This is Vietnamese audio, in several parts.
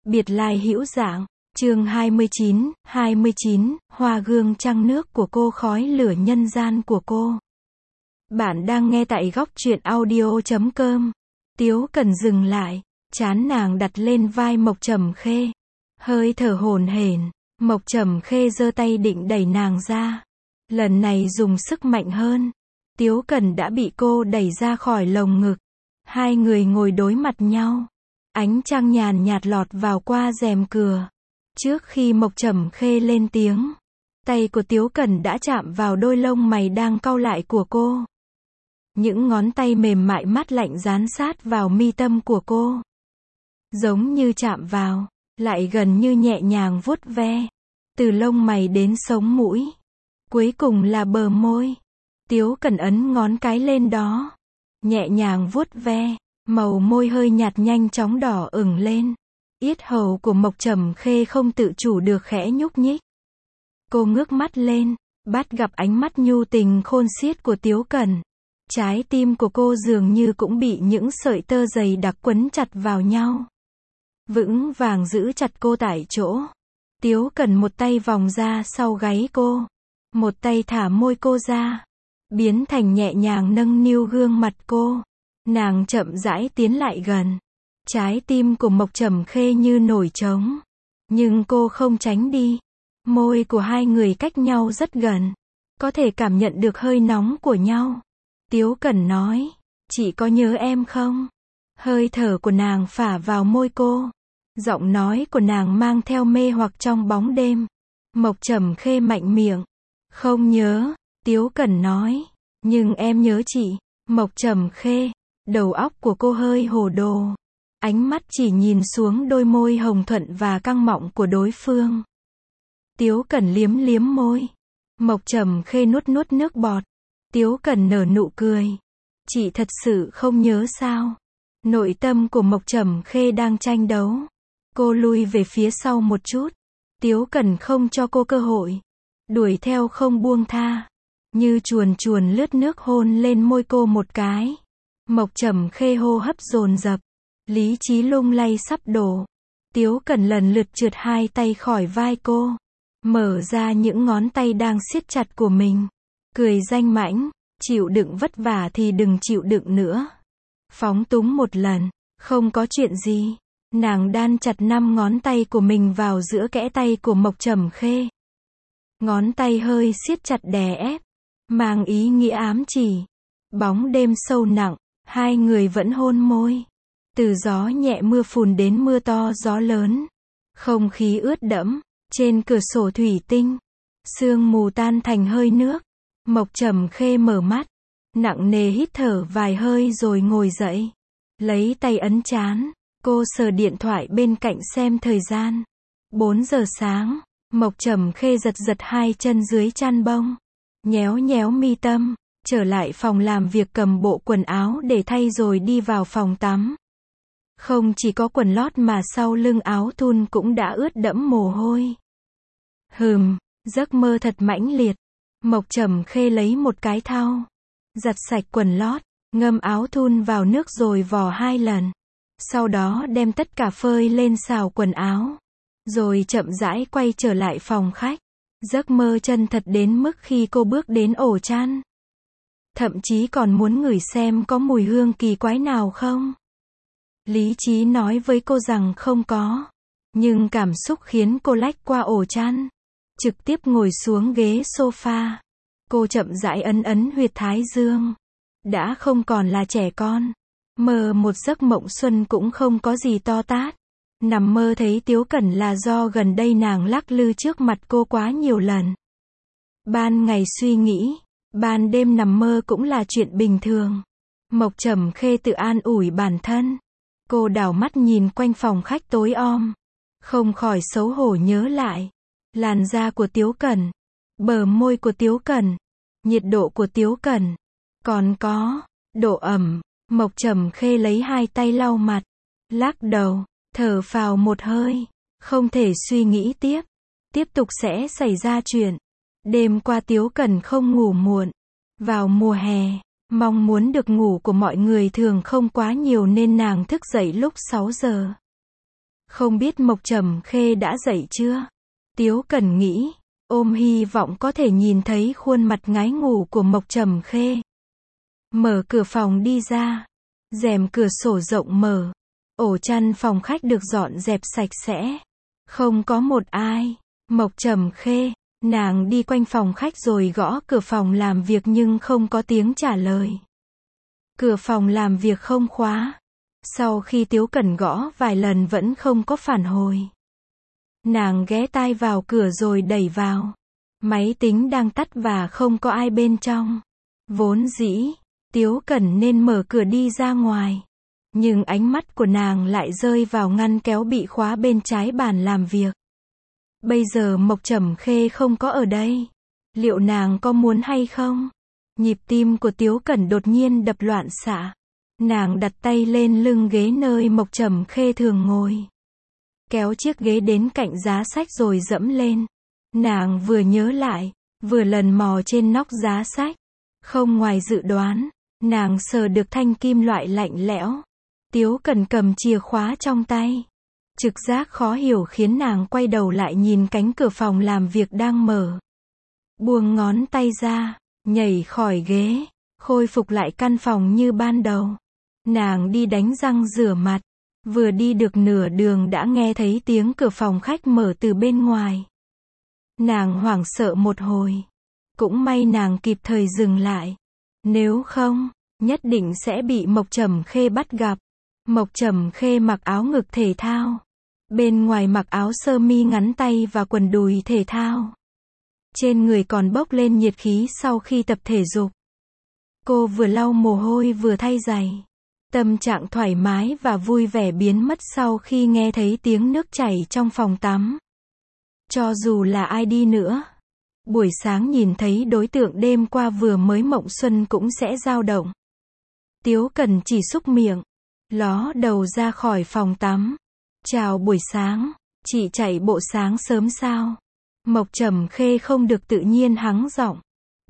Biệt lai hữu dạng, chương 29, hoa gương trăng nước của cô, khói lửa nhân gian của cô. Bạn đang nghe tại góc truyện audio.com. Tiếu Cần dừng lại, trán nàng đặt lên vai Mộc Trầm Khê. Hơi thở hổn hển, Mộc Trầm Khê giơ tay định đẩy nàng ra. Lần này dùng sức mạnh hơn. Tiếu Cần đã bị cô đẩy ra khỏi lồng ngực. Hai người ngồi đối mặt nhau. Ánh trăng nhàn nhạt lọt vào qua rèm cửa. Trước khi Mộc Trầm Khê lên tiếng, tay của Tiếu Cần đã chạm vào đôi lông mày đang cau lại của cô. Những ngón tay mềm mại mát lạnh dán sát vào mi tâm của cô. Giống như chạm vào, lại gần như nhẹ nhàng vuốt ve. Từ lông mày đến sống mũi. Cuối cùng là bờ môi. Tiếu Cần ấn ngón cái lên đó. Nhẹ nhàng vuốt ve. Màu môi hơi nhạt nhanh chóng đỏ ửng lên. Yết hầu của Mộc Trầm Khê không tự chủ được khẽ nhúc nhích. Cô ngước mắt lên, bắt gặp ánh mắt nhu tình khôn xiết của Tiếu Cần. Trái tim của cô dường như cũng bị những sợi tơ dày đặc quấn chặt vào nhau. Vững vàng giữ chặt cô tại chỗ. Tiếu Cần một tay vòng ra sau gáy cô. Một tay thả môi cô ra. Biến thành nhẹ nhàng nâng niu gương mặt cô. Nàng chậm rãi tiến lại gần. Trái tim của Mộc Trầm Khê như nổi trống. Nhưng cô không tránh đi. Môi của hai người cách nhau rất gần. Có thể cảm nhận được hơi nóng của nhau. Tiếu Cần nói, chị có nhớ em không? Hơi thở của nàng phả vào môi cô. Giọng nói của nàng mang theo mê hoặc trong bóng đêm. Mộc Trầm Khê mạnh miệng. Không nhớ, Tiếu Cần nói. Nhưng em nhớ chị. Mộc Trầm Khê. Đầu óc của cô hơi hồ đồ. Ánh mắt chỉ nhìn xuống đôi môi hồng thuận và căng mọng của đối phương. Tiếu Cần liếm liếm môi. Mộc Trầm Khê nuốt nuốt nước bọt. Tiếu Cần nở nụ cười. Chị thật sự không nhớ sao? Nội tâm của Mộc Trầm Khê đang tranh đấu. Cô lui về phía sau một chút. Tiếu Cần không cho cô cơ hội. Đuổi theo không buông tha. Như chuồn chuồn lướt nước hôn lên môi cô một cái. Mộc Trầm Khê hô hấp dồn dập. Lý trí lung lay sắp đổ. Tiếu Cần lần lượt trượt hai tay khỏi vai cô. Mở ra những ngón tay đang siết chặt của mình. Cười danh mãnh. Chịu đựng vất vả thì đừng chịu đựng nữa. Phóng túng một lần. Không có chuyện gì. Nàng đan chặt 5 ngón tay của mình vào giữa kẽ tay của Mộc Trầm Khê. Ngón tay hơi siết chặt đè ép. Mang ý nghĩa ám chỉ. Bóng đêm sâu nặng. Hai người vẫn hôn môi. Từ gió nhẹ mưa phùn đến mưa to gió lớn. Không khí ướt đẫm. Trên cửa sổ thủy tinh. Sương mù tan thành hơi nước. Mộc Trầm Khê mở mắt. Nặng nề hít thở vài hơi rồi ngồi dậy. Lấy tay ấn trán. Cô sờ điện thoại bên cạnh xem thời gian. 4 giờ sáng. Mộc Trầm Khê giật giật hai chân dưới chăn bông. Nhéo nhéo mi tâm. Trở lại phòng làm việc cầm bộ quần áo để thay rồi đi vào phòng tắm. Không chỉ có quần lót mà sau lưng áo thun cũng đã ướt đẫm mồ hôi. Giấc mơ thật mãnh liệt. Mộc Trầm Khê lấy một cái thau. Giặt sạch quần lót. Ngâm áo thun vào nước rồi vò 2 lần. Sau đó đem tất cả phơi lên xào quần áo. Rồi chậm rãi quay trở lại phòng khách. Giấc mơ chân thật đến mức khi cô bước đến ổ chăn. Thậm chí còn muốn ngửi xem có mùi hương kỳ quái nào không. Lý trí nói với cô rằng không có. Nhưng cảm xúc khiến cô lách qua ổ chăn. Trực tiếp ngồi xuống ghế sofa. Cô chậm rãi ấn huyệt thái dương. Đã không còn là trẻ con. Mơ một giấc mộng xuân cũng không có gì to tát. Nằm mơ thấy Tiếu Cần là do gần đây nàng lắc lư trước mặt cô quá nhiều lần. Ban ngày suy nghĩ. Ban đêm nằm mơ cũng là chuyện bình thường. Mộc Trầm Khê tự an ủi bản thân. Cô đảo mắt nhìn quanh phòng khách tối om. Không khỏi xấu hổ nhớ lại. Làn da của Tiếu Cần. Bờ môi của Tiếu Cần. Nhiệt độ của Tiếu Cần. Còn có độ ẩm. Mộc Trầm Khê lấy hai tay lau mặt. Lắc đầu. Thở phào một hơi. Không thể suy nghĩ tiếp. Tiếp tục sẽ xảy ra chuyện. Đêm qua Tiếu Cần không ngủ muộn. Vào mùa hè, mong muốn được ngủ của mọi người thường không quá nhiều nên nàng thức dậy lúc 6 giờ. Không biết Mộc Trầm Khê đã dậy chưa? Tiếu Cẩn nghĩ, ôm hy vọng có thể nhìn thấy khuôn mặt ngái ngủ của Mộc Trầm Khê. Mở cửa phòng đi ra. Rèm cửa sổ rộng mở. Ổ chăn phòng khách được dọn dẹp sạch sẽ. Không có một ai. Mộc Trầm Khê, nàng đi quanh phòng khách rồi gõ cửa phòng làm việc nhưng không có tiếng trả lời. Cửa phòng làm việc không khóa. Sau khi Tiếu Cẩn gõ vài lần vẫn không có phản hồi. Nàng ghé tai vào cửa rồi đẩy vào. Máy tính đang tắt và không có ai bên trong. Vốn dĩ, Tiếu Cẩn nên mở cửa đi ra ngoài. Nhưng ánh mắt của nàng lại rơi vào ngăn kéo bị khóa bên trái bàn làm việc. Bây giờ Mộc Trầm Khê không có ở đây. Liệu nàng có muốn hay không? Nhịp tim của Tiếu Cẩn đột nhiên đập loạn xạ. Nàng đặt tay lên lưng ghế nơi Mộc Trầm Khê thường ngồi. Kéo chiếc ghế đến cạnh giá sách rồi dẫm lên. Nàng vừa nhớ lại, vừa lần mò trên nóc giá sách. Không ngoài dự đoán, nàng sờ được thanh kim loại lạnh lẽo. Tiếu Cẩn cầm chìa khóa trong tay. Trực giác khó hiểu khiến nàng quay đầu lại nhìn cánh cửa phòng làm việc đang mở. Buông ngón tay ra, nhảy khỏi ghế, khôi phục lại căn phòng như ban đầu. Nàng đi đánh răng rửa mặt. Vừa đi được nửa đường đã nghe thấy tiếng cửa phòng khách mở từ bên ngoài. Nàng hoảng sợ một hồi. Cũng may nàng kịp thời dừng lại. Nếu không, nhất định sẽ bị Mộc Trầm Khê bắt gặp. Mộc Trầm Khê mặc áo ngực thể thao. Bên ngoài mặc áo sơ mi ngắn tay và quần đùi thể thao. Trên người còn bốc lên nhiệt khí sau khi tập thể dục. Cô vừa lau mồ hôi vừa thay giày. Tâm trạng thoải mái và vui vẻ biến mất sau khi nghe thấy tiếng nước chảy trong phòng tắm. Cho dù là ai đi nữa, buổi sáng nhìn thấy đối tượng đêm qua vừa mới mộng xuân cũng sẽ dao động. Tiếu Cẩn chỉ xúc miệng, ló đầu ra khỏi phòng tắm. Chào buổi sáng, chị chạy bộ sáng sớm sao? Mộc Trầm Khê không được tự nhiên hắng giọng.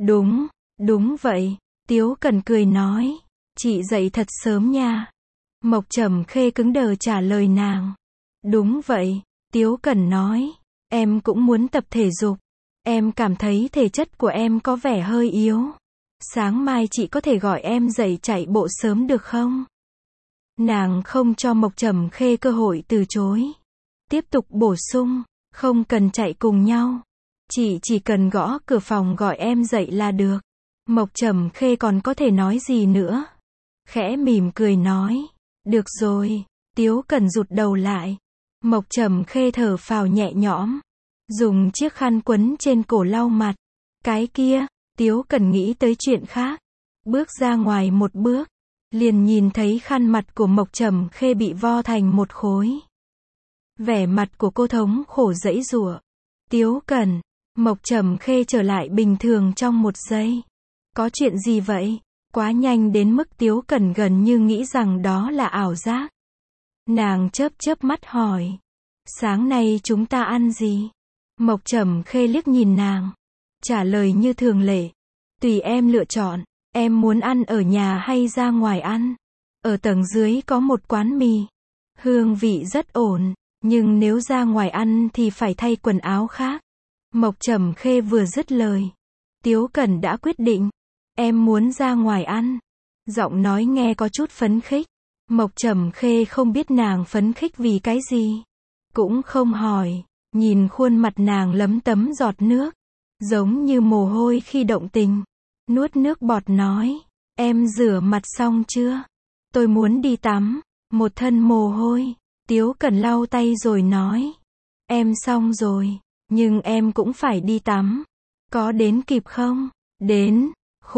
Đúng vậy, Tiếu Cẩn cười nói. Chị dậy thật sớm nha. Mộc Trầm Khê cứng đờ trả lời nàng. Đúng vậy, Tiếu Cẩn nói. Em cũng muốn tập thể dục. Em cảm thấy thể chất của em có vẻ hơi yếu. Sáng mai chị có thể gọi em dậy chạy bộ sớm được không? Nàng không cho Mộc Trầm Khê cơ hội từ chối. Tiếp tục bổ sung. Không cần chạy cùng nhau. Chị chỉ cần gõ cửa phòng gọi em dậy là được. Mộc Trầm Khê còn có thể nói gì nữa? Khẽ mỉm cười nói. Được rồi. Tiếu Cẩn rụt đầu lại. Mộc Trầm Khê thở phào nhẹ nhõm. Dùng chiếc khăn quấn trên cổ lau mặt. Cái kia, Tiếu Cẩn nghĩ tới chuyện khác. Bước ra ngoài một bước. Liền nhìn thấy khăn mặt của Mộc Trầm Khê bị vo thành một khối. Vẻ mặt của cô thống khổ giãy giụa. Tiếu Cẩn. Mộc Trầm Khê trở lại bình thường trong một giây. Có chuyện gì vậy? Quá nhanh đến mức Tiếu Cẩn gần như nghĩ rằng đó là ảo giác. Nàng chớp mắt hỏi. Sáng nay chúng ta ăn gì? Mộc Trầm Khê liếc nhìn nàng. Trả lời như thường lệ. Tùy em lựa chọn. Em muốn ăn ở nhà hay ra ngoài ăn? Ở tầng dưới có một quán mì. Hương vị rất ổn. Nhưng nếu ra ngoài ăn thì phải thay quần áo khác. Mộc Trầm Khê vừa dứt lời. Tiếu Cẩn đã quyết định. Em muốn ra ngoài ăn. Giọng nói nghe có chút phấn khích. Mộc Trầm Khê không biết nàng phấn khích vì cái gì. Cũng không hỏi. Nhìn khuôn mặt nàng lấm tấm giọt nước. Giống như mồ hôi khi động tình. Nuốt nước bọt nói. Em rửa mặt xong chưa? Tôi muốn đi tắm. Một thân mồ hôi. Tiếu Cẩn lau tay rồi nói. Em xong rồi. Nhưng em cũng phải đi tắm. Có đến kịp không? Đến.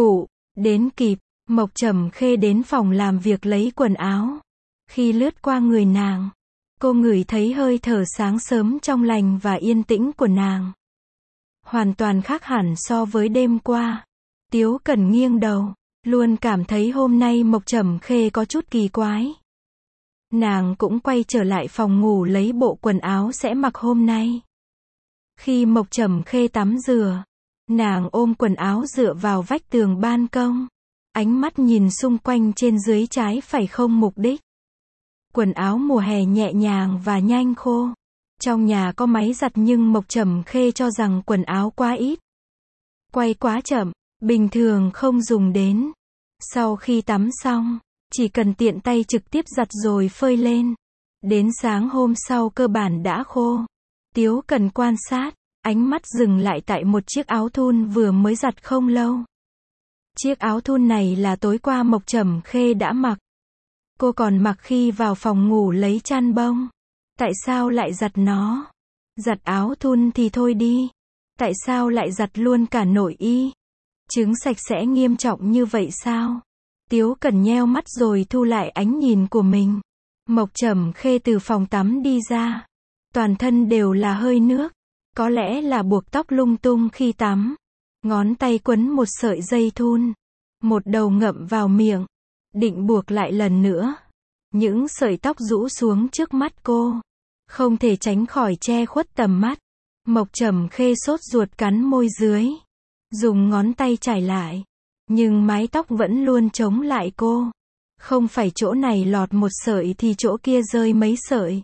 Đến kịp. Mộc Trầm Khê đến phòng làm việc lấy quần áo. Khi lướt qua người nàng, cô ngửi thấy hơi thở sáng sớm trong lành và yên tĩnh của nàng. Hoàn toàn khác hẳn so với đêm qua. Tiếu Cẩn nghiêng đầu, luôn cảm thấy hôm nay Mộc Trầm Khê có chút kỳ quái. Nàng cũng quay trở lại phòng ngủ lấy bộ quần áo sẽ mặc hôm nay. Khi Mộc Trầm Khê tắm rửa, nàng ôm quần áo dựa vào vách tường ban công. Ánh mắt nhìn xung quanh trên dưới trái phải không mục đích. Quần áo mùa hè nhẹ nhàng và nhanh khô. Trong nhà có máy giặt nhưng Mộc Trầm Khê cho rằng quần áo quá ít. Quay quá chậm, bình thường không dùng đến. Sau khi tắm xong, chỉ cần tiện tay trực tiếp giặt rồi phơi lên. Đến sáng hôm sau cơ bản đã khô. Tiếu Cần quan sát, ánh mắt dừng lại tại một chiếc áo thun vừa mới giặt không lâu. Chiếc áo thun này là tối qua Mộc Trầm Khê đã mặc. Cô còn mặc khi vào phòng ngủ lấy chăn bông. Tại sao lại giặt nó? Giặt áo thun thì thôi đi. Tại sao lại giặt luôn cả nội y? Chứng sạch sẽ nghiêm trọng như vậy sao? Tiếu Cần nheo mắt rồi thu lại ánh nhìn của mình. Mộc Trầm Khê từ phòng tắm đi ra. Toàn thân đều là hơi nước. Có lẽ là buộc tóc lung tung khi tắm. Ngón tay quấn một sợi dây thun. Một đầu ngậm vào miệng. Định buộc lại lần nữa. Những sợi tóc rũ xuống trước mắt cô. Không thể tránh khỏi che khuất tầm mắt. Mộc Trầm Khê sốt ruột cắn môi dưới. Dùng ngón tay chải lại. Nhưng mái tóc vẫn luôn chống lại cô. Không phải chỗ này lọt một sợi thì chỗ kia rơi mấy sợi.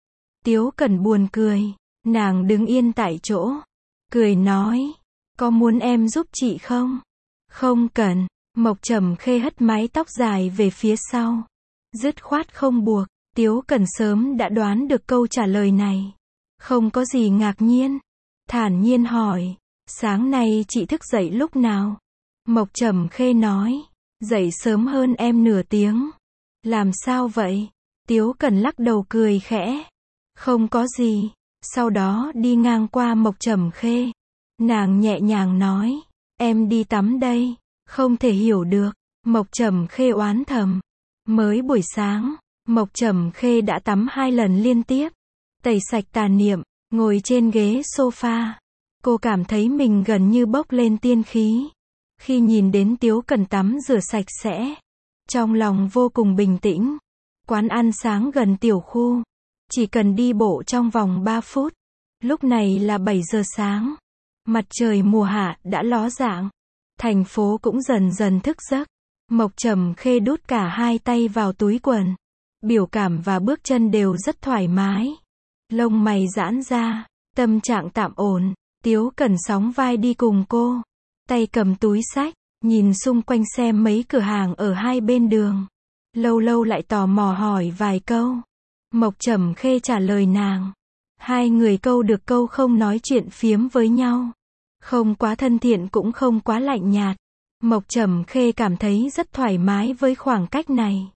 Tiếu Cần buồn cười. Nàng đứng yên tại chỗ. Cười nói. Có muốn em giúp chị không? Không cần. Mộc Trầm Khê hất mái tóc dài về phía sau. Dứt khoát không buộc. Tiếu Cần sớm đã đoán được câu trả lời này. Không có gì ngạc nhiên. Thản nhiên hỏi. Sáng nay chị thức dậy lúc nào? Mộc Trầm Khê nói. Dậy sớm hơn em nửa tiếng. Làm sao vậy? Tiếu Cần lắc đầu cười khẽ. Không có gì. Sau đó đi ngang qua Mộc Trầm Khê. Nàng nhẹ nhàng nói. Em đi tắm đây. Không thể hiểu được. Mộc Trầm Khê oán thầm. Mới buổi sáng, Mộc Trầm Khê đã tắm 2 lần liên tiếp. Tẩy sạch tà niệm, ngồi trên ghế sofa. Cô cảm thấy mình gần như bốc lên tiên khí. Khi nhìn đến Tiếu Cần tắm rửa sạch sẽ. Trong lòng vô cùng bình tĩnh. Quán ăn sáng gần tiểu khu. Chỉ cần đi bộ trong vòng 3 phút. Lúc này là 7 giờ sáng. Mặt trời mùa hạ đã ló dạng. Thành phố cũng dần dần thức giấc. Mộc Trầm Khê đút cả hai tay vào túi quần. Biểu cảm và bước chân đều rất thoải mái. Lông mày giãn ra. Tâm trạng tạm ổn. Tiếu Cần sóng vai đi cùng cô. Tay cầm túi xách. Nhìn xung quanh xem mấy cửa hàng ở hai bên đường. Lâu lâu lại tò mò hỏi vài câu. Mộc Trầm Khê trả lời nàng. Hai người câu được câu không nói chuyện phiếm với nhau. Không quá thân thiện cũng không quá lạnh nhạt. Mộc Trầm Khê cảm thấy rất thoải mái với khoảng cách này.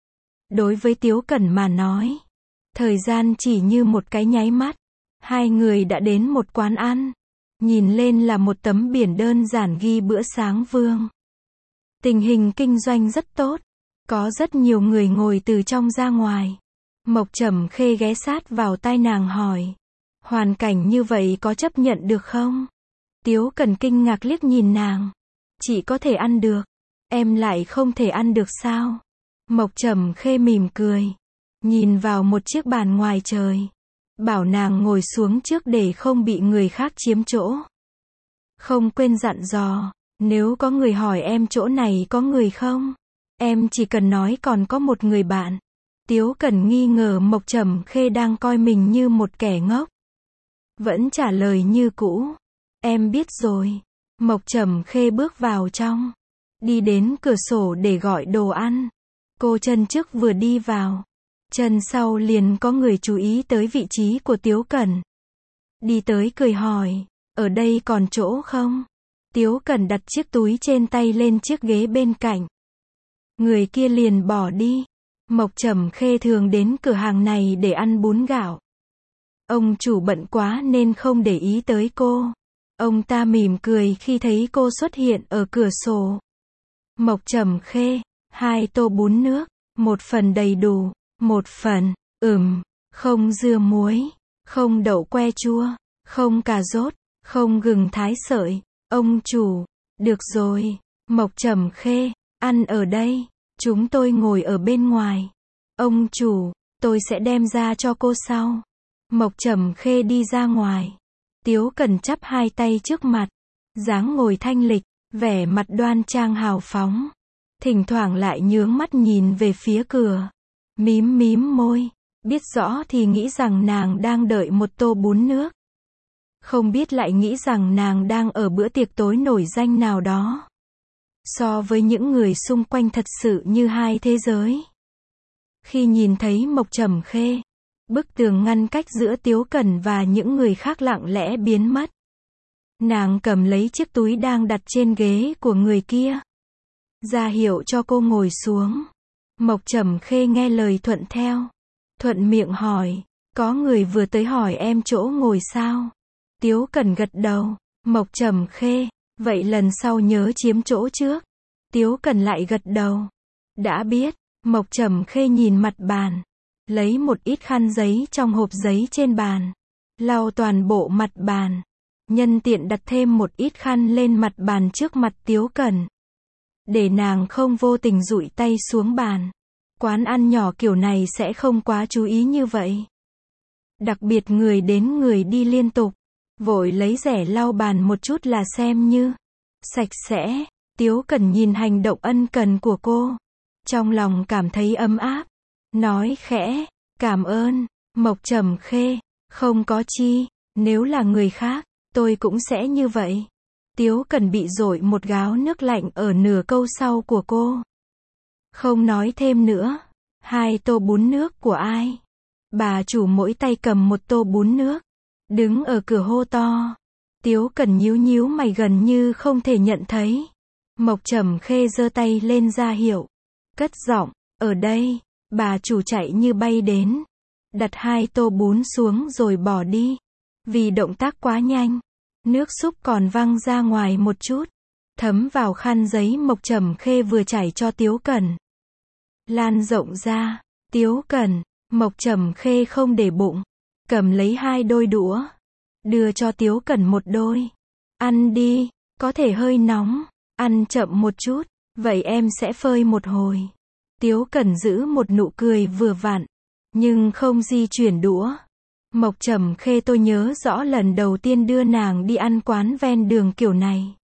Đối với Tiếu Cần mà nói, thời gian chỉ như một cái nháy mắt. Hai người đã đến một quán ăn. Nhìn lên là một tấm biển đơn giản ghi bữa sáng Vương. Tình hình kinh doanh rất tốt. Có rất nhiều người ngồi từ trong ra ngoài. Mộc Trầm Khê ghé sát vào tai nàng hỏi. Hoàn cảnh như vậy có chấp nhận được không? Tiếu Cần kinh ngạc liếc nhìn nàng. Chị có thể ăn được. Em lại không thể ăn được sao? Mộc Trầm Khê mỉm cười. Nhìn vào một chiếc bàn ngoài trời. Bảo nàng ngồi xuống trước để không bị người khác chiếm chỗ. Không quên dặn dò. Nếu có người hỏi em chỗ này có người không? Em chỉ cần nói còn có một người bạn. Tiếu Cần nghi ngờ Mộc Trầm Khê đang coi mình như một kẻ ngốc. Vẫn trả lời như cũ. Em biết rồi. Mộc Trầm Khê bước vào trong. Đi đến cửa sổ để gọi đồ ăn. Cô chân trước vừa đi vào. Chân sau liền có người chú ý tới vị trí của Tiếu Cần. Đi tới cười hỏi. Ở đây còn chỗ không? Tiếu Cần đặt chiếc túi trên tay lên chiếc ghế bên cạnh. Người kia liền bỏ đi. Mộc Trầm Khê thường đến cửa hàng này để ăn bún gạo. Ông chủ bận quá nên không để ý tới cô. Ông ta mỉm cười khi thấy cô xuất hiện ở cửa sổ. Mộc Trầm Khê, 2 tô bún nước, 1 phần đầy đủ, 1 phần, không dưa muối, không đậu que chua, không cà rốt, không gừng thái sợi. Ông chủ, được rồi. Mộc Trầm Khê, ăn ở đây, chúng tôi ngồi ở bên ngoài. Ông chủ, tôi sẽ đem ra cho cô sau. Mộc Trầm Khê đi ra ngoài. Tiếu Cần chắp hai tay trước mặt, dáng ngồi thanh lịch, vẻ mặt đoan trang hào phóng. Thỉnh thoảng lại nhướng mắt nhìn về phía cửa. Mím mím môi, biết rõ thì nghĩ rằng nàng đang đợi một tô bún nước. Không biết lại nghĩ rằng nàng đang ở bữa tiệc tối nổi danh nào đó. So với những người xung quanh thật sự như hai thế giới. Khi nhìn thấy Mộc Trầm Khê, bức tường ngăn cách giữa Tiếu Cẩn và những người khác lặng lẽ biến mất. Nàng cầm lấy chiếc túi đang đặt trên ghế của người kia, ra hiệu cho cô ngồi xuống. Mộc Trầm Khê nghe lời thuận theo. Thuận miệng hỏi, có người vừa tới hỏi em chỗ ngồi sao? Tiếu Cẩn gật đầu. Mộc Trầm Khê, vậy lần sau nhớ chiếm chỗ trước. Tiếu Cẩn lại gật đầu. Đã biết. Mộc Trầm Khê nhìn mặt bàn, lấy một ít khăn giấy trong hộp giấy trên bàn, lau toàn bộ mặt bàn, nhân tiện đặt thêm một ít khăn lên mặt bàn trước mặt Tiếu Cẩn, để nàng không vô tình dụi tay xuống bàn. Quán ăn nhỏ kiểu này sẽ không quá chú ý như vậy. Đặc biệt người đến người đi liên tục, vội lấy rẻ lau bàn một chút là xem như sạch sẽ. Tiếu Cẩn nhìn hành động ân cần của cô, trong lòng cảm thấy ấm áp, nói khẽ, cảm ơn. Mộc Trầm Khê, không có chi, nếu là người khác, tôi cũng sẽ như vậy. Tiếu Cẩn bị dội một gáo nước lạnh ở nửa câu sau của cô. Không nói thêm nữa. 2 tô bún nước của ai? Bà chủ mỗi tay cầm một tô bún nước, đứng ở cửa hô to. Tiếu Cẩn nhíu nhíu mày gần như không thể nhận thấy. Mộc Trầm Khê giơ tay lên ra hiệu, cất giọng, ở đây. Bà chủ chạy như bay đến, đặt 2 tô bún xuống rồi bỏ đi. Vì động tác quá nhanh, nước súp còn văng ra ngoài một chút, thấm vào khăn giấy Mộc Trầm Khê vừa trải cho Tiếu Cẩn. Lan rộng ra. Tiếu Cẩn, Mộc Trầm Khê không để bụng, cầm lấy 2 đôi đũa, đưa cho Tiếu Cẩn một đôi. Ăn đi, có thể hơi nóng, ăn chậm một chút, vậy em sẽ phơi một hồi. Tiếu Cẩn giữ một nụ cười vừa vặn, nhưng không di chuyển đũa. Mộc Trầm Khê tôi nhớ rõ lần đầu tiên đưa nàng đi ăn quán ven đường kiểu này,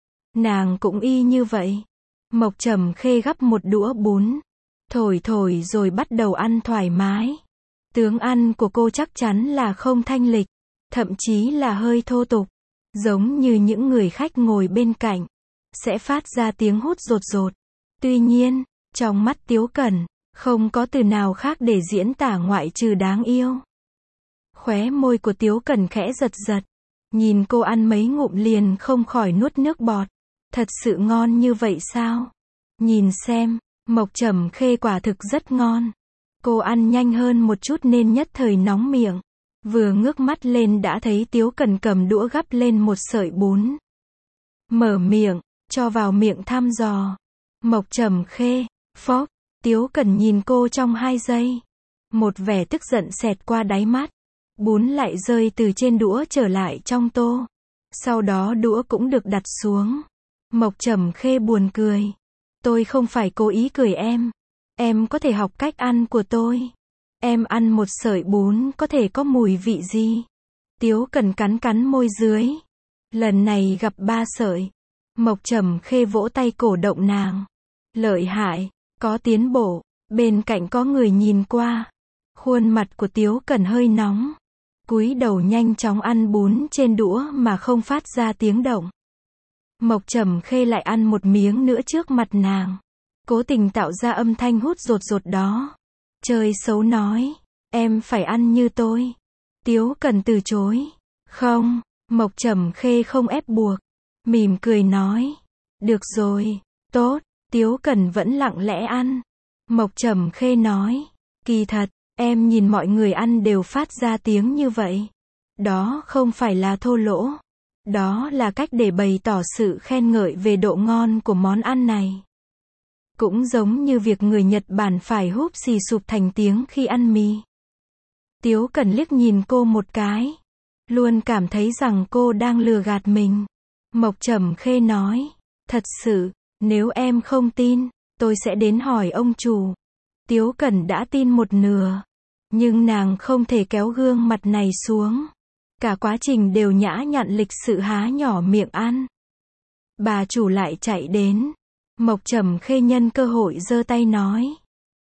nàng cũng y như vậy. Mộc Trầm Khê gắp một đũa bún, thổi thổi rồi bắt đầu ăn thoải mái. Tướng ăn của cô chắc chắn là không thanh lịch, thậm chí là hơi thô tục, giống như những người khách ngồi bên cạnh, sẽ phát ra tiếng hút rột rột. Tuy nhiên, trong mắt Tiếu Cẩn, không có từ nào khác để diễn tả ngoại trừ đáng yêu. Khóe môi của Tiếu Cẩn khẽ giật giật, nhìn cô ăn mấy ngụm liền không khỏi nuốt nước bọt. Thật sự ngon như vậy sao? Nhìn xem, Mộc Trầm Khê quả thực rất ngon. Cô ăn nhanh hơn một chút nên nhất thời nóng miệng. Vừa ngước mắt lên đã thấy Tiếu Cẩn cầm đũa gắp lên một sợi bún. Mở miệng, cho vào miệng thăm dò. Mộc Trầm Khê, phốc. Tiếu Cẩn nhìn cô trong 2 giây. Một vẻ tức giận xẹt qua đáy mắt. Bún lại rơi từ trên đũa trở lại trong tô. Sau đó đũa cũng được đặt xuống. Mộc Trầm Khê buồn cười. Tôi không phải cố ý cười em. Em có thể học cách ăn của tôi. Em ăn một sợi bún có thể có mùi vị gì? Tiếu Cẩn cắn cắn môi dưới. Lần này gặp 3 sợi. Mộc Trầm Khê vỗ tay cổ động nàng. Lợi hại, có tiến bộ. Bên cạnh có người nhìn qua. Khuôn mặt của Tiếu Cẩn hơi nóng. Cúi đầu nhanh chóng ăn bún trên đũa mà không phát ra tiếng động. Mộc Trầm Khê lại ăn một miếng nữa trước mặt nàng, cố tình tạo ra âm thanh hút rột rột đó. Chơi xấu nói, em phải ăn như tôi. Tiếu Cẩn từ chối. Không, Mộc Trầm Khê không ép buộc, mỉm cười nói. Được rồi, tốt. Tiếu Cẩn vẫn lặng lẽ ăn. Mộc Trầm Khê nói, kỳ thật, em nhìn mọi người ăn đều phát ra tiếng như vậy. Đó không phải là thô lỗ. Đó là cách để bày tỏ sự khen ngợi về độ ngon của món ăn này. Cũng giống như việc người Nhật Bản phải húp xì sụp thành tiếng khi ăn mì. Tiếu Cẩn liếc nhìn cô một cái, luôn cảm thấy rằng cô đang lừa gạt mình. Mộc Trầm Khê nói, thật sự, nếu em không tin, tôi sẽ đến hỏi ông chủ. Tiếu Cẩn đã tin một nửa, nhưng nàng không thể kéo gương mặt này xuống. Cả quá trình đều nhã nhặn lịch sự há nhỏ miệng ăn. Bà chủ lại chạy đến. Mộc Trầm Khê nhân cơ hội giơ tay nói,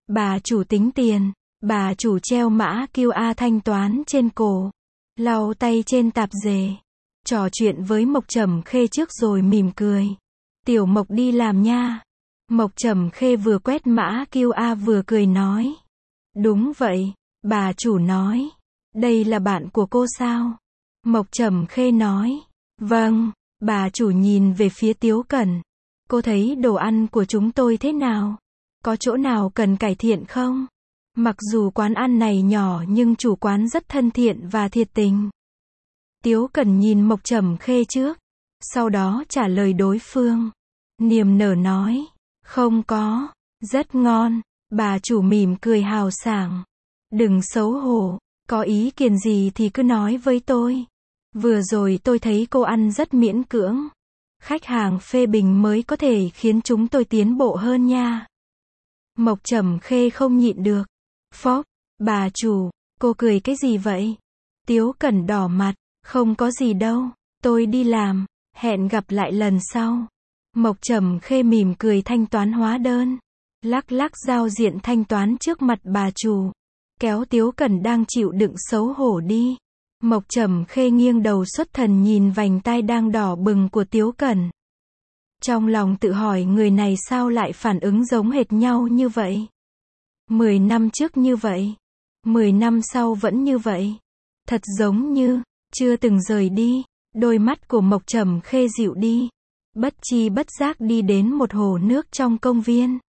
Bà chủ tính tiền. Bà chủ treo mã QR thanh toán trên cổ. Lau tay trên tạp dề. Trò chuyện với Mộc Trầm Khê trước rồi mỉm cười. Tiểu Mộc đi làm nha. Mộc Trầm Khê vừa quét mã QR vừa cười nói. Đúng vậy, bà chủ nói. Đây là bạn của cô sao? Mộc Trầm Khê nói. Vâng, bà chủ nhìn về phía Tiếu Cẩn. Cô thấy đồ ăn của chúng tôi thế nào? Có chỗ nào cần cải thiện không? Mặc dù quán ăn này nhỏ nhưng chủ quán rất thân thiện và thiệt tình. Tiếu Cẩn nhìn Mộc Trầm Khê trước, sau đó trả lời đối phương. Niềm nở nói. Không có, rất ngon. Bà chủ mỉm cười hào sảng. Đừng xấu hổ, có ý kiến gì thì cứ nói với tôi. Vừa rồi tôi thấy cô ăn rất miễn cưỡng. Khách hàng phê bình mới có thể khiến chúng tôi tiến bộ hơn nha. Mộc Trầm Khê không nhịn được. Phốc, bà chủ, cô cười cái gì vậy? Tiếu Cẩn đỏ mặt. Không có gì đâu, tôi đi làm, hẹn gặp lại lần sau. Mộc Trầm Khê mỉm cười thanh toán hóa đơn. Lắc lắc giao diện thanh toán trước mặt bà chủ. Kéo Tiếu Cẩn đang chịu đựng xấu hổ đi. Mộc Trầm Khê nghiêng đầu xuất thần nhìn vành tai đang đỏ bừng của Tiếu Cẩn. Trong lòng tự hỏi người này sao lại phản ứng giống hệt nhau như vậy? 10 năm trước như vậy. 10 năm sau vẫn như vậy. Thật giống như chưa từng rời đi. Đôi mắt của Mộc Trầm Khê dịu đi. Bất chi bất giác đi đến một hồ nước trong công viên.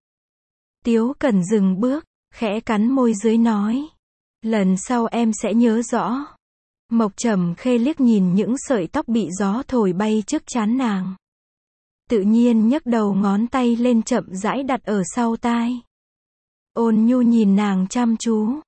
Tiếu Cẩn dừng bước, khẽ cắn môi dưới nói. Lần sau em sẽ nhớ rõ. Mộc Trầm Khê liếc nhìn những sợi tóc bị gió thổi bay trước trán nàng. Tự nhiên nhấc đầu ngón tay lên chậm rãi đặt ở sau tai. Ôn nhu nhìn nàng chăm chú.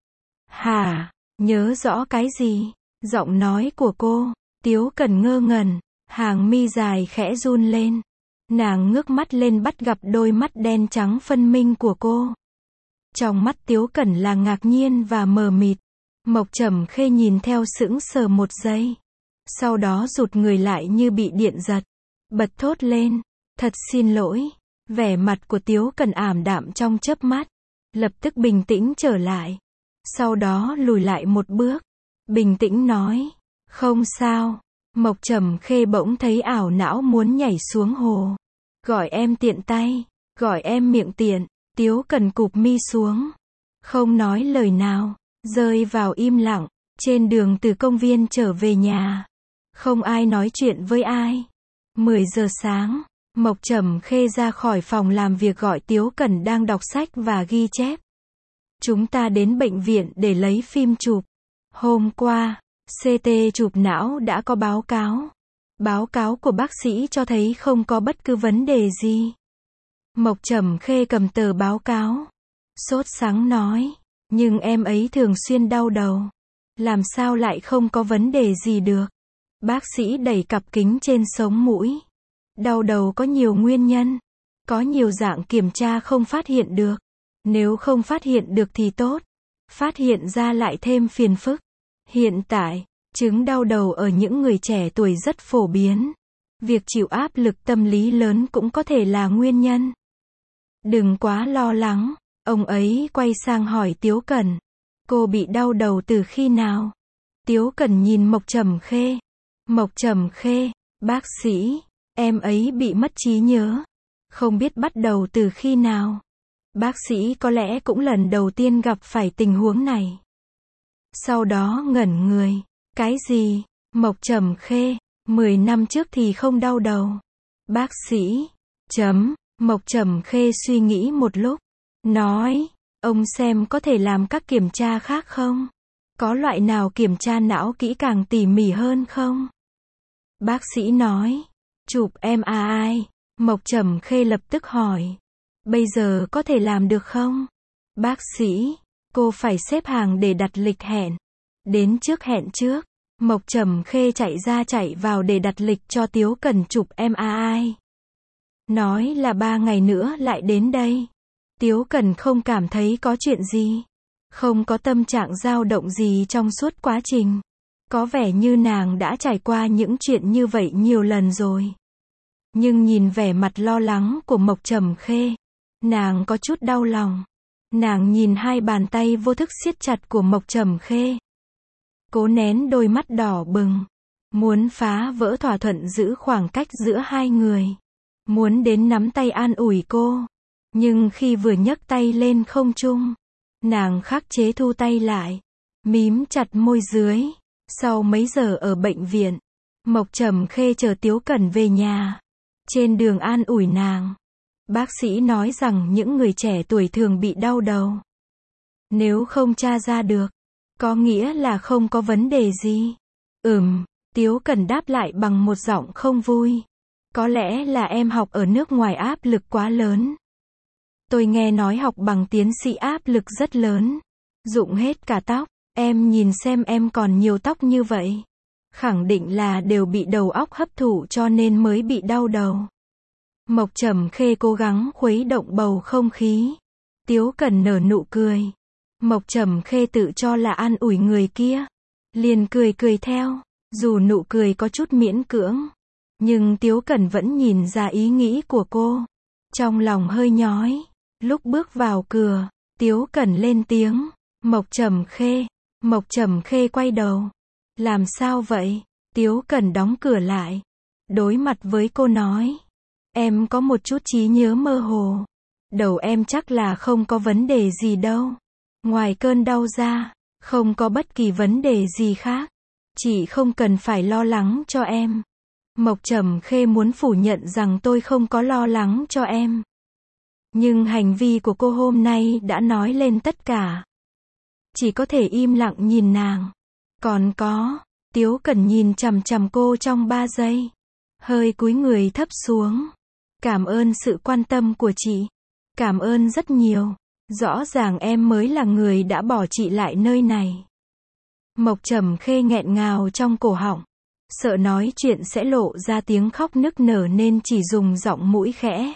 Hả, nhớ rõ cái gì? Giọng nói của cô. Tiếu Cẩn ngơ ngẩn, hàng mi dài khẽ run lên. Nàng ngước mắt lên bắt gặp đôi mắt đen trắng phân minh của cô. Trong mắt Tiếu Cẩn là ngạc nhiên và mờ mịt. Mộc Trầm Khê nhìn theo sững sờ một giây. Sau đó rụt người lại như bị điện giật. Bật thốt lên. Thật xin lỗi. Vẻ mặt của Tiếu Cẩn ảm đạm trong chớp mắt. Lập tức bình tĩnh trở lại. Sau đó lùi lại một bước. Bình tĩnh nói. Không sao. Mộc Trầm Khê bỗng thấy ảo não muốn nhảy xuống hồ. Gọi em tiện tay. Gọi em miệng tiện. Tiếu Cẩn cụp mi xuống. Không nói lời nào. Rơi vào im lặng. Trên đường từ công viên trở về nhà. Không ai nói chuyện với ai. 10 giờ sáng. Mộc Trầm Khê ra khỏi phòng làm việc gọi Tiếu Cẩn đang đọc sách và ghi chép. Chúng ta đến bệnh viện để lấy phim chụp. Hôm qua, CT chụp não đã có báo cáo. Báo cáo của bác sĩ cho thấy không có bất cứ vấn đề gì. Mộc Trầm Khê cầm tờ báo cáo. Sốt sắng nói. Nhưng em ấy thường xuyên đau đầu. Làm sao lại không có vấn đề gì được? Bác sĩ đẩy cặp kính trên sống mũi. Đau đầu có nhiều nguyên nhân. Có nhiều dạng kiểm tra không phát hiện được. Nếu không phát hiện được thì tốt. Phát hiện ra lại thêm phiền phức. Hiện tại, chứng đau đầu ở những người trẻ tuổi rất phổ biến. Việc chịu áp lực tâm lý lớn cũng có thể là nguyên nhân. Đừng quá lo lắng. Ông ấy quay sang hỏi Tiếu Cẩn. Cô bị đau đầu từ khi nào? Tiếu Cẩn nhìn Mộc Trầm Khê. Mộc Trầm Khê, bác sĩ, em ấy bị mất trí nhớ. Không biết bắt đầu từ khi nào. Bác sĩ có lẽ cũng lần đầu tiên gặp phải tình huống này. Sau đó ngẩn người. Cái gì? Mộc Trầm Khê, 10 năm trước thì không đau đầu. Bác sĩ, Mộc Trầm Khê suy nghĩ một lúc. Nói, ông xem có thể làm các kiểm tra khác không? Có loại nào kiểm tra não kỹ càng tỉ mỉ hơn không? Bác sĩ nói, chụp MRI. Mộc Trầm Khê lập tức hỏi. Bây giờ có thể làm được không? Bác sĩ, cô phải xếp hàng để đặt lịch hẹn. Đến trước hẹn trước. Mộc Trầm Khê chạy ra chạy vào để đặt lịch cho Tiếu Cẩn chụp MRI. Nói là 3 ngày nữa lại đến đây. Tiếu Cẩn không cảm thấy có chuyện gì. Không có tâm trạng dao động gì trong suốt quá trình. Có vẻ như nàng đã trải qua những chuyện như vậy nhiều lần rồi. Nhưng nhìn vẻ mặt lo lắng của Mộc Trầm Khê, nàng có chút đau lòng. Nàng nhìn hai bàn tay vô thức siết chặt của Mộc Trầm Khê. Cố nén đôi mắt đỏ bừng. Muốn phá vỡ thỏa thuận giữ khoảng cách giữa hai người. Muốn đến nắm tay an ủi cô. Nhưng khi vừa nhấc tay lên không trung, nàng khắc chế thu tay lại. Mím chặt môi dưới. Sau mấy giờ ở bệnh viện, Mộc Trầm Khê chờ Tiếu Cẩn về nhà. Trên đường an ủi nàng. Bác sĩ nói rằng những người trẻ tuổi thường bị đau đầu. Nếu không tra ra được, có nghĩa là không có vấn đề gì. Tiếu Cẩn đáp lại bằng một giọng không vui. Có lẽ là em học ở nước ngoài áp lực quá lớn. Tôi nghe nói học bằng tiến sĩ áp lực rất lớn. Rụng hết cả tóc. Em nhìn xem em còn nhiều tóc như vậy. Khẳng định là đều bị đầu óc hấp thụ cho nên mới bị đau đầu. Mộc Trầm Khê cố gắng khuấy động bầu không khí. Tiếu Cẩn nở nụ cười. Mộc Trầm Khê tự cho là an ủi người kia. Liền cười cười theo. Dù nụ cười có chút miễn cưỡng. Nhưng Tiếu Cẩn vẫn nhìn ra ý nghĩ của cô. Trong lòng hơi nhói. Lúc bước vào cửa, Tiếu Cẩn lên tiếng. Mộc Trầm Khê. Mộc Trầm Khê quay đầu. Làm sao vậy? Tiếu Cẩn đóng cửa lại. Đối mặt với cô nói. Em có một chút trí nhớ mơ hồ. Đầu em chắc là không có vấn đề gì đâu. Ngoài cơn đau ra, không có bất kỳ vấn đề gì khác. Chị không cần phải lo lắng cho em. Mộc Trầm Khê muốn phủ nhận rằng tôi không có lo lắng cho em. Nhưng hành vi của cô hôm nay đã nói lên tất cả. Chỉ có thể im lặng nhìn nàng. Còn có, Tiếu Cẩn nhìn chằm chằm cô trong 3 giây. Hơi cúi người thấp xuống. Cảm ơn sự quan tâm của chị. Cảm ơn rất nhiều. Rõ ràng em mới là người đã bỏ chị lại nơi này. Mộc Trầm Khê nghẹn ngào trong cổ họng. Sợ nói chuyện sẽ lộ ra tiếng khóc nức nở nên chỉ dùng giọng mũi khẽ.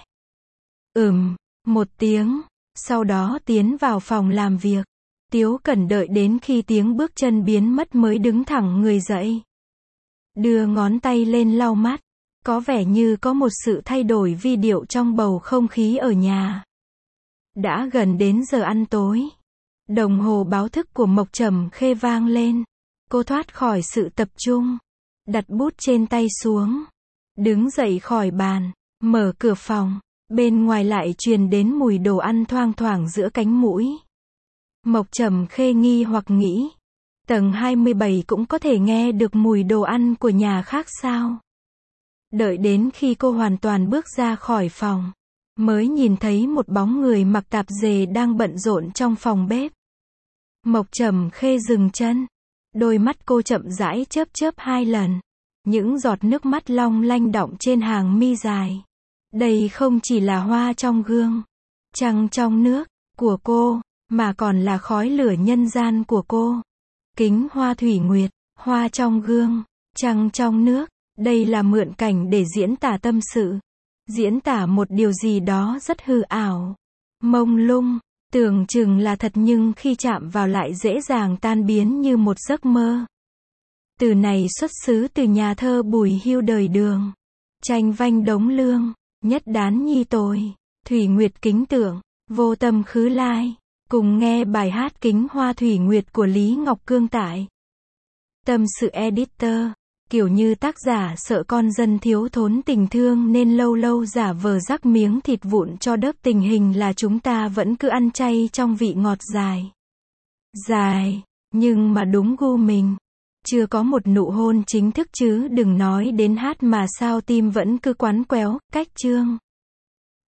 Một tiếng. Sau đó tiến vào phòng làm việc. Tiếu Cẩn đợi đến khi tiếng bước chân biến mất mới đứng thẳng người dậy. Đưa ngón tay lên lau mắt. Có vẻ như có một sự thay đổi vi diệu trong bầu không khí ở nhà. Đã gần đến giờ ăn tối. Đồng hồ báo thức của Mộc Trầm Khê vang lên. Cô thoát khỏi sự tập trung. Đặt bút trên tay xuống. Đứng dậy khỏi bàn. Mở cửa phòng. Bên ngoài lại truyền đến mùi đồ ăn thoang thoảng giữa cánh mũi. Mộc Trầm Khê nghi hoặc nghĩ. Tầng 27 cũng có thể nghe được mùi đồ ăn của nhà khác sao? Đợi đến khi cô hoàn toàn bước ra khỏi phòng. Mới nhìn thấy một bóng người mặc tạp dề đang bận rộn trong phòng bếp. Mộc Trầm Khê dừng chân. Đôi mắt cô chậm rãi chớp chớp 2 lần. Những giọt nước mắt long lanh đọng trên hàng mi dài. Đây không chỉ là hoa trong gương, trăng trong nước của cô, mà còn là khói lửa nhân gian của cô. Kính hoa thủy nguyệt, hoa trong gương, trăng trong nước. Đây là mượn cảnh để diễn tả tâm sự. Diễn tả một điều gì đó rất hư ảo, mông lung, tưởng chừng là thật nhưng khi chạm vào lại dễ dàng tan biến như một giấc mơ. Từ này xuất xứ từ nhà thơ Bùi Hưu đời Đường. Tranh vanh đống lương, nhất đán nhi tồi, thủy nguyệt kính tưởng, vô tâm khứ lai. Cùng nghe bài hát Kính hoa thủy nguyệt của Lý Ngọc Cương tại Tâm sự editor. Kiểu như tác giả sợ con dân thiếu thốn tình thương nên lâu lâu giả vờ rắc miếng thịt vụn cho đớp tình hình là chúng ta vẫn cứ ăn chay trong vị ngọt dài. Dài, nhưng mà đúng gu mình. Chưa có một nụ hôn chính thức chứ đừng nói đến hát mà sao tim vẫn cứ quắn quéo, cách chương.